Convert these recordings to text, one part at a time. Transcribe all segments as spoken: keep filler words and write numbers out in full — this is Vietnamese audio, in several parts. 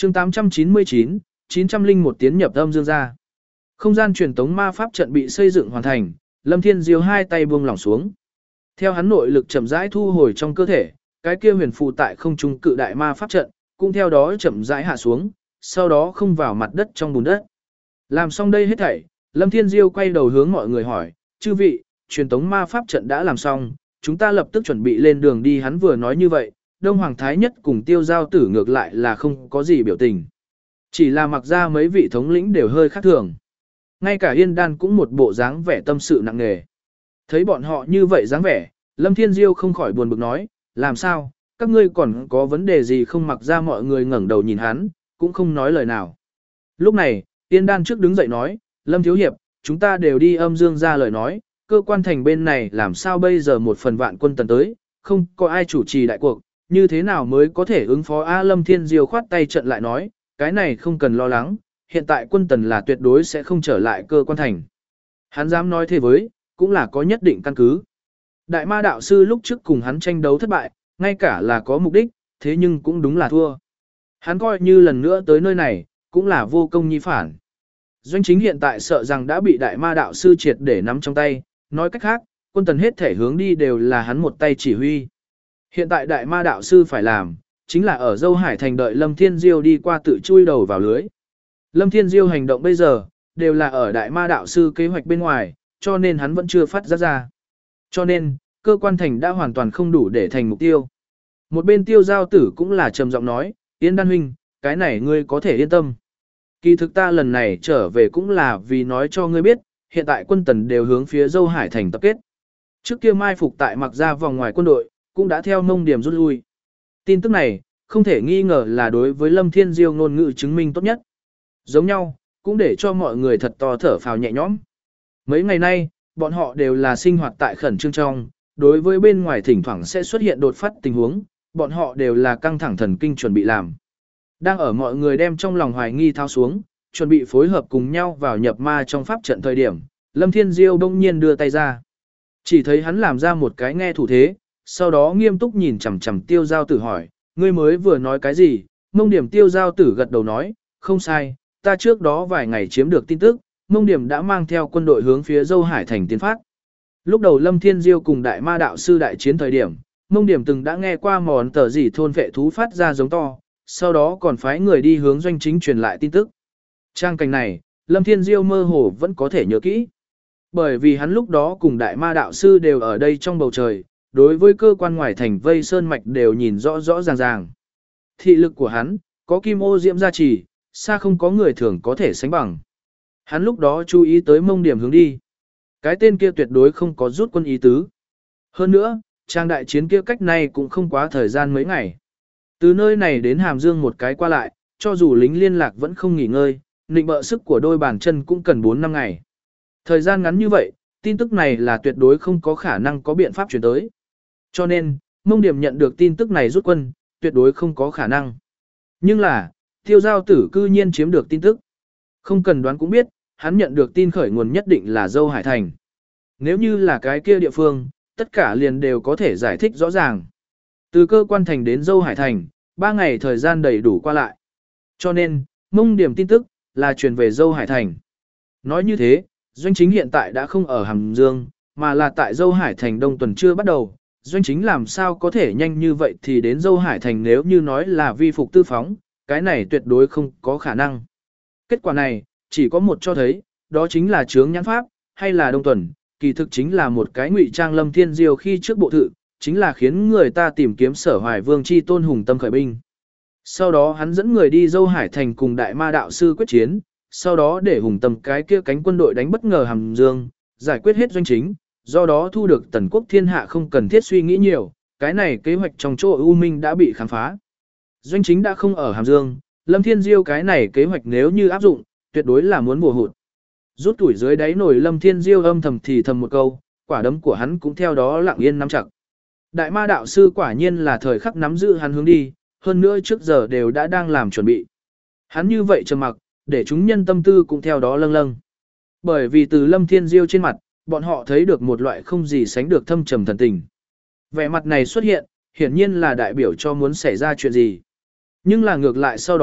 chương tám trăm chín mươi chín, chín trăm linh một tiến nhập âm dương gia. Không gian truyền tống ma pháp trận bị xây dựng hoàn thành, Lâm Thiên Diêu hai tay buông lỏng xuống. Theo hắn nội lực chậm rãi thu hồi trong cơ thể, cái kia huyền phù tại không trung cự đại ma pháp trận, cũng theo đó chậm rãi hạ xuống, sau đó không vào mặt đất trong bùn đất. Làm xong đây hết thảy, Lâm Thiên Diêu quay đầu hướng mọi người hỏi, chư vị, truyền tống ma pháp trận đã làm xong, chúng ta lập tức chuẩn bị lên đường đi. Hắn vừa nói như vậy, Đông Hoàng Thái Nhất cùng Tiêu Giao Tử ngược lại là không có gì biểu tình. Chỉ là mặc ra mấy vị thống lĩnh đều hơi khác thường. Ngay cả Yên Đan cũng một bộ dáng vẻ tâm sự nặng nề. Thấy bọn họ như vậy dáng vẻ, Lâm Thiên Diêu không khỏi buồn bực nói, làm sao, các ngươi còn có vấn đề gì không? Mặc ra mọi người ngẩng đầu nhìn hắn, cũng không nói lời nào. Lúc này, Yên Đan trước đứng dậy nói, Lâm Thiếu Hiệp, chúng ta đều đi âm dương ra lời nói, cơ quan thành bên này làm sao bây giờ một phần vạn quân tần tới, không có ai chủ trì đại cuộc, như thế nào mới có thể ứng phó? A Lâm Thiên Diêu khoát tay trận lại nói, cái này không cần lo lắng, hiện tại quân tần là tuyệt đối sẽ không trở lại cơ quan thành. Hắn dám nói thế với, cũng là có nhất định căn cứ. Đại ma đạo sư lúc trước cùng hắn tranh đấu thất bại, ngay cả là có mục đích, thế nhưng cũng đúng là thua. Hắn coi như lần nữa tới nơi này, cũng là vô công nhi phản. Doanh chính hiện tại sợ rằng đã bị đại ma đạo sư triệt để nắm trong tay, nói cách khác, quân tần hết thể hướng đi đều là hắn một tay chỉ huy. Hiện tại đại ma đạo sư phải làm, chính là ở Dâu Hải Thành đợi Lâm Thiên Diêu đi qua tự chui đầu vào lưới. Lâm Thiên Diêu hành động bây giờ, đều là ở đại ma đạo sư kế hoạch bên ngoài, cho nên hắn vẫn chưa phát ra ra. Cho nên, cơ quan thành đã hoàn toàn không đủ để thành mục tiêu. Một bên Tiêu Giao Tử cũng là trầm giọng nói, Yên Đan huynh, cái này ngươi có thể yên tâm. Kỳ thực ta lần này trở về cũng là vì nói cho ngươi biết, hiện tại quân tần đều hướng phía Dâu Hải Thành tập kết. Trước kia mai phục tại mặc ra vòng ngoài quân đội, cũng đã theo Mông Điểm rút lui. Tin tức này, không thể nghi ngờ là đối với Lâm Thiên Diêu ngôn ngữ chứng minh tốt nhất. Giống nhau, cũng để cho mọi người thật to thở phào nhẹ nhõm. Mấy ngày nay, bọn họ đều là sinh hoạt tại khẩn trương trong, đối với bên ngoài thỉnh thoảng sẽ xuất hiện đột phát tình huống, bọn họ đều là căng thẳng thần kinh chuẩn bị làm. Đang ở mọi người đem trong lòng hoài nghi thao xuống, chuẩn bị phối hợp cùng nhau vào nhập ma trong pháp trận thời điểm, Lâm Thiên Diêu đông nhiên đưa tay ra. Chỉ thấy hắn làm ra một cái nghe thủ thế, sau đó nghiêm túc nhìn chằm chằm Tiêu Giao Tử hỏi, ngươi mới vừa nói cái gì? Mông Điểm Tiêu Giao Tử gật đầu nói, không sai, ta trước đó vài ngày chiếm được tin tức, Mông Điểm đã mang theo quân đội hướng phía Dâu Hải Thành tiến phát. Lúc đầu Lâm Thiên Diêu cùng đại ma đạo sư đại chiến thời điểm, Mông Điểm từng đã nghe qua món tờ gì thôn vệ thú phát ra giống to, sau đó còn phái người đi hướng doanh chính truyền lại tin tức. Trang cảnh này, Lâm Thiên Diêu mơ hồ vẫn có thể nhớ kỹ. Bởi vì hắn lúc đó cùng đại ma đạo sư đều ở đây trong bầu trời, đối với cơ quan ngoài thành vây sơn mạch đều nhìn rõ rõ ràng ràng. Thị lực của hắn, có kim ô diễm gia trì, xa không có người thường có thể sánh bằng. Hắn lúc đó chú ý tới Mông Điểm hướng đi. Cái tên kia tuyệt đối không có rút quân ý tứ. Hơn nữa, trang đại chiến kia cách này cũng không quá thời gian mấy ngày. Từ nơi này đến Hàm Dương một cái qua lại, cho dù lính liên lạc vẫn không nghỉ ngơi, nịnh bợ sức của đôi bàn chân cũng cần bốn năm ngày. Thời gian ngắn như vậy, tin tức này là tuyệt đối không có khả năng có biện pháp chuyển tới. Cho nên, Mông Điểm nhận được tin tức này rút quân, tuyệt đối không có khả năng. Nhưng là, Tiêu Giao Tử cư nhiên chiếm được tin tức. Không cần đoán cũng biết, hắn nhận được tin khởi nguồn nhất định là Dâu Hải Thành. Nếu như là cái kia địa phương, tất cả liền đều có thể giải thích rõ ràng. Từ cơ quan thành đến Dâu Hải Thành, ba ngày thời gian đầy đủ qua lại. Cho nên, Mông Điểm tin tức, là truyền về Dâu Hải Thành. Nói như thế, doanh chính hiện tại đã không ở Hàm Dương, mà là tại Dâu Hải Thành đông tuần chưa bắt đầu. Doanh chính làm sao có thể nhanh như vậy thì đến Dâu Hải Thành, nếu như nói là vi phục tư phóng, cái này tuyệt đối không có khả năng. Kết quả này, chỉ có một cho thấy, đó chính là chướng nhãn pháp, hay là đông tuần, kỳ thực chính là một cái ngụy trang Lâm Thiên Diêu khi trước bộ thự, chính là khiến người ta tìm kiếm Sở Hoài Vương chi tôn hùng tâm khởi binh. Sau đó hắn dẫn người đi Dâu Hải Thành cùng đại ma đạo sư quyết chiến, sau đó để hùng tâm cái kia cánh quân đội đánh bất ngờ Hàm Dương, giải quyết hết doanh chính, do đó thu được tần quốc thiên hạ không cần thiết suy nghĩ nhiều, cái này kế hoạch trong chỗ U Minh đã bị khám phá. Doanh chính đã không ở Hàm Dương, Lâm Thiên Diêu cái này kế hoạch nếu như áp dụng, tuyệt đối là muốn bùa hụt. Rút tuổi dưới đáy nổi Lâm Thiên Diêu âm thầm thì thầm một câu, quả đấm của hắn cũng theo đó lặng yên nắm chặt. Đại ma đạo sư quả nhiên là thời khắc nắm giữ hắn hướng đi, hơn nữa trước giờ đều đã đang làm chuẩn bị. Hắn như vậy trầm mặc, để chúng nhân tâm tư cũng theo đó lâng lâng. Bởi vì từ Lâm Thiên Diêu trên mặt, bọn họ thấy được một loại không gì sánh được thâm trầm thần tình. Vẻ mặt này xuất hiện, hiển nhiên là đại biểu cho muốn xảy ra chuyện gì. Nhưng là ngược lại sau đó,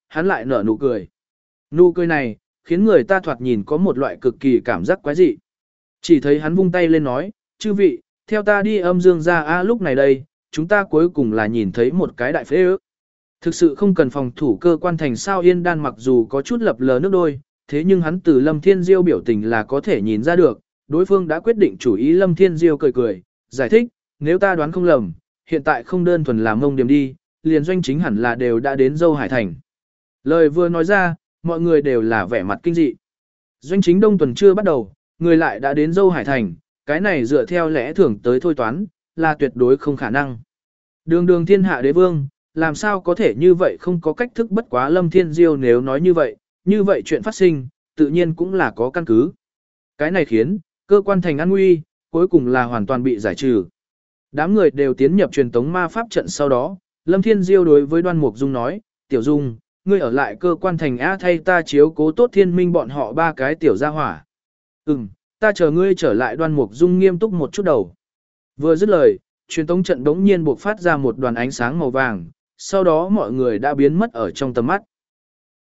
hắn lại nở nụ cười. Nụ cười này, khiến người ta thoạt nhìn có một loại cực kỳ cảm giác quái dị. Chỉ thấy hắn vung tay lên nói, chư vị, theo ta đi âm dương ra a lúc này đây, chúng ta cuối cùng là nhìn thấy một cái đại phế ước. Thực sự không cần phòng thủ cơ quan thành sao Yên Đan mặc dù có chút lập lờ nước đôi, thế nhưng hắn từ Lâm Thiên Diêu biểu tình là có thể nhìn ra được, đối phương đã quyết định chủ ý. Lâm Thiên Diêu cười cười, giải thích, nếu ta đoán không lầm, hiện tại không đơn thuần là mông điểm đi, liền doanh chính hẳn là đều đã đến Dâu Hải Thành. Lời vừa nói ra, mọi người đều là vẻ mặt kinh dị. Doanh chính đông tuần chưa bắt đầu, người lại đã đến Dâu Hải Thành, cái này dựa theo lẽ thường tới thôi toán, là tuyệt đối không khả năng. Đường đường thiên hạ đế vương, làm sao có thể như vậy không có cách thức. Bất quá Lâm Thiên Diêu nếu nói như vậy, như vậy chuyện phát sinh, tự nhiên cũng là có căn cứ. Cái này khiến, cơ quan thành an nguy, cuối cùng là hoàn toàn bị giải trừ. Đám người đều tiến nhập truyền tống ma pháp trận sau đó, Lâm Thiên Diêu đối với Đoan Mục Dung nói, Tiểu Dung, ngươi ở lại cơ quan thành A thay ta chiếu cố tốt Thiên Minh bọn họ ba cái tiểu gia hỏa. Ừm, ta chờ ngươi trở lại. Đoan Mục Dung nghiêm túc một chút đầu. Vừa dứt lời, truyền tống trận đống nhiên bộc phát ra một đoàn ánh sáng màu vàng, sau đó mọi người đã biến mất ở trong tầm mắt.